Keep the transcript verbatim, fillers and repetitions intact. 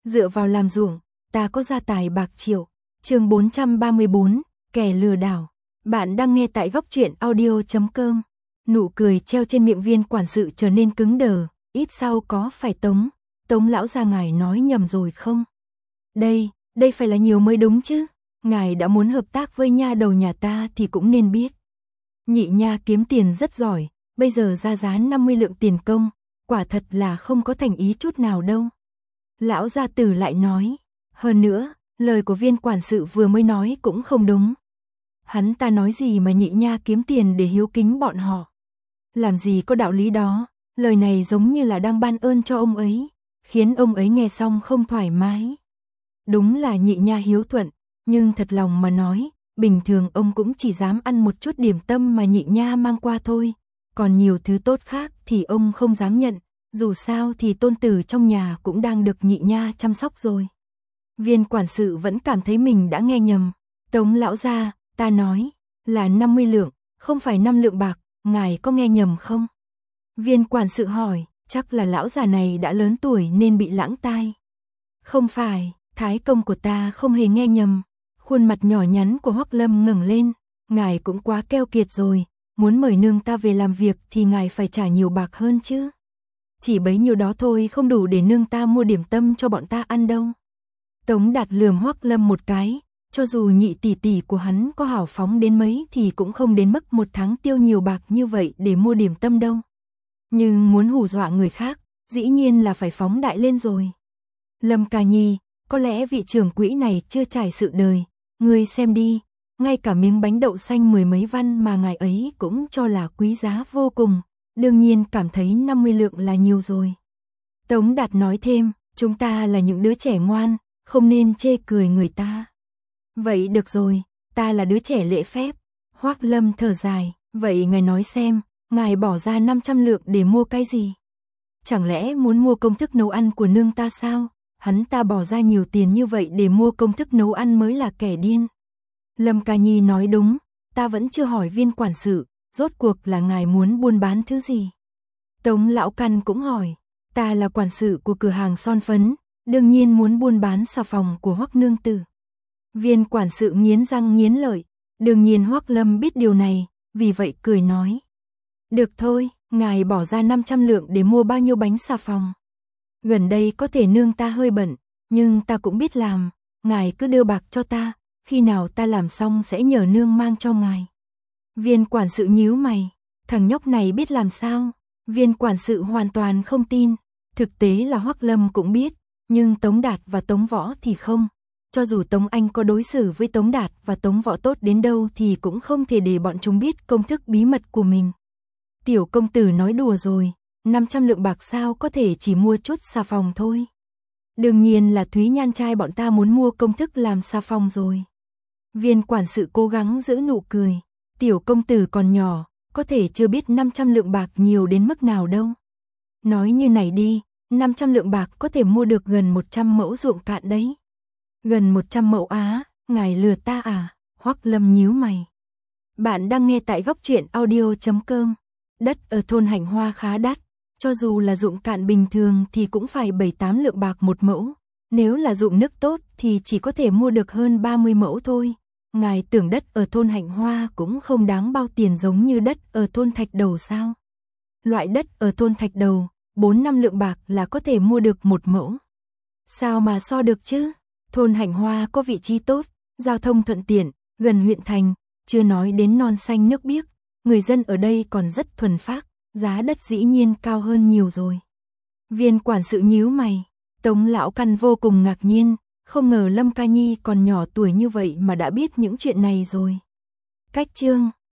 dựa vào làm ruộng, ta có gia tài bạc triệu. Chương bốn trăm ba mươi bốn, kẻ lừa đảo. Bạn đang nghe tại góc truyện audio chấm com. Nụ cười treo trên miệng Viên quản sự trở nên cứng đờ, ít sau có phải Tống, Tống lão gia ngài nói nhầm rồi không? Đây, đây phải là nhiều mới đúng chứ, ngài đã muốn hợp tác với nha đầu nhà ta thì cũng nên biết. Nhị nha kiếm tiền rất giỏi, bây giờ ra giá năm mươi lượng tiền công, quả thật là không có thành ý chút nào đâu. Lão gia tử lại nói, hơn nữa, lời của Viên quản sự vừa mới nói cũng không đúng. Hắn ta nói gì mà nhị nha kiếm tiền để hiếu kính bọn họ. Làm gì có đạo lý đó, lời này giống như là đang ban ơn cho ông ấy, khiến ông ấy nghe xong không thoải mái. Đúng là nhị nha hiếu thuận, nhưng thật lòng mà nói, bình thường ông cũng chỉ dám ăn một chút điểm tâm mà nhị nha mang qua thôi, còn nhiều thứ tốt khác thì ông không dám nhận, dù sao thì tôn tử trong nhà cũng đang được nhị nha chăm sóc rồi. Viên quản sự vẫn cảm thấy mình đã nghe nhầm. Tống lão gia, ta nói là năm mươi lượng, không phải năm lượng bạc, ngài có nghe nhầm không? Viên quản sự hỏi, chắc là lão già này đã lớn tuổi nên bị lãng tai. Không phải, thái công của ta không hề nghe nhầm. Khuôn mặt nhỏ nhắn của Hoắc Lâm ngẩng lên, ngài cũng quá keo kiệt rồi, muốn mời nương ta về làm việc thì ngài phải trả nhiều bạc hơn chứ. Chỉ bấy nhiêu đó thôi không đủ để nương ta mua điểm tâm cho bọn ta ăn đâu. Tống Đạt lườm Hoắc Lâm một cái, cho dù nhị tỷ tỷ của hắn có hào phóng đến mấy thì cũng không đến mức một tháng tiêu nhiều bạc như vậy để mua điểm tâm đâu. Nhưng muốn hù dọa người khác, dĩ nhiên là phải phóng đại lên rồi. Lâm Ca Nhi, có lẽ vị trưởng quỹ này chưa trải sự đời, ngươi xem đi, ngay cả miếng bánh đậu xanh mười mấy văn mà ngài ấy cũng cho là quý giá vô cùng, đương nhiên cảm thấy năm mươi lượng là nhiều rồi. Tống Đạt nói thêm, chúng ta là những đứa trẻ ngoan, không nên chê cười người ta. Vậy được rồi, ta là đứa trẻ lễ phép. Hoắc Lâm thở dài, vậy ngài nói xem, ngài bỏ ra năm trăm lượng để mua cái gì? Chẳng lẽ muốn mua công thức nấu ăn của nương ta sao? Hắn ta bỏ ra nhiều tiền như vậy để mua công thức nấu ăn mới là kẻ điên. Lâm Ca Nhi nói đúng, ta vẫn chưa hỏi Viên quản sự, rốt cuộc là ngài muốn buôn bán thứ gì? Tống lão căn cũng hỏi, ta là quản sự của cửa hàng son phấn, đương nhiên muốn buôn bán xà phòng của Hoắc nương tử. Viên quản sự nghiến răng nghiến lợi, đương nhiên Hoắc Lâm biết điều này, vì vậy cười nói. Được thôi, ngài bỏ ra năm trăm lượng để mua bao nhiêu bánh xà phòng? Gần đây có thể nương ta hơi bận, nhưng ta cũng biết làm, ngài cứ đưa bạc cho ta, khi nào ta làm xong sẽ nhờ nương mang cho ngài. Viên quản sự nhíu mày, thằng nhóc này biết làm sao? Viên quản sự hoàn toàn không tin, thực tế là Hoắc Lâm cũng biết, nhưng Tống Đạt và Tống Võ thì không. Cho dù Tống Anh có đối xử với Tống Đạt và Tống Võ tốt đến đâu thì cũng không thể để bọn chúng biết công thức bí mật của mình. Tiểu công tử nói đùa rồi, năm trăm lượng bạc sao có thể chỉ mua chút xà phòng thôi. Đương nhiên là Thúy Nhan trai bọn ta muốn mua công thức làm xà phòng rồi. Viên quản sự cố gắng giữ nụ cười, tiểu công tử còn nhỏ, có thể chưa biết năm trăm lượng bạc nhiều đến mức nào đâu. Nói như này đi, năm trăm lượng bạc có thể mua được gần một trăm mẫu ruộng cạn đấy. Gần một trăm mẫu á, ngài lừa ta à? Hoắc Lâm nhíu mày. Bạn đang nghe tại góc truyện audio chấm com. Đất ở thôn Hạnh Hoa khá đắt, cho dù là ruộng cạn bình thường thì cũng phải bảy tám lượng bạc một mẫu. Nếu là ruộng nước tốt thì chỉ có thể mua được hơn ba mươi mẫu thôi. Ngài tưởng đất ở thôn Hạnh Hoa cũng không đáng bao tiền giống như đất ở thôn Thạch Đầu sao? Loại đất ở thôn Thạch Đầu, bốn năm lượng bạc là có thể mua được một mẫu. Sao mà so được chứ? Thôn Hạnh Hoa có vị trí tốt, giao thông thuận tiện, gần huyện thành, chưa nói đến non xanh nước biếc, người dân ở đây còn rất thuần phác, giá đất dĩ nhiên cao hơn nhiều rồi. Viên quản sự nhíu mày, Tống lão căn vô cùng ngạc nhiên, không ngờ Lâm Ca Nhi còn nhỏ tuổi như vậy mà đã biết những chuyện này rồi. Cách chương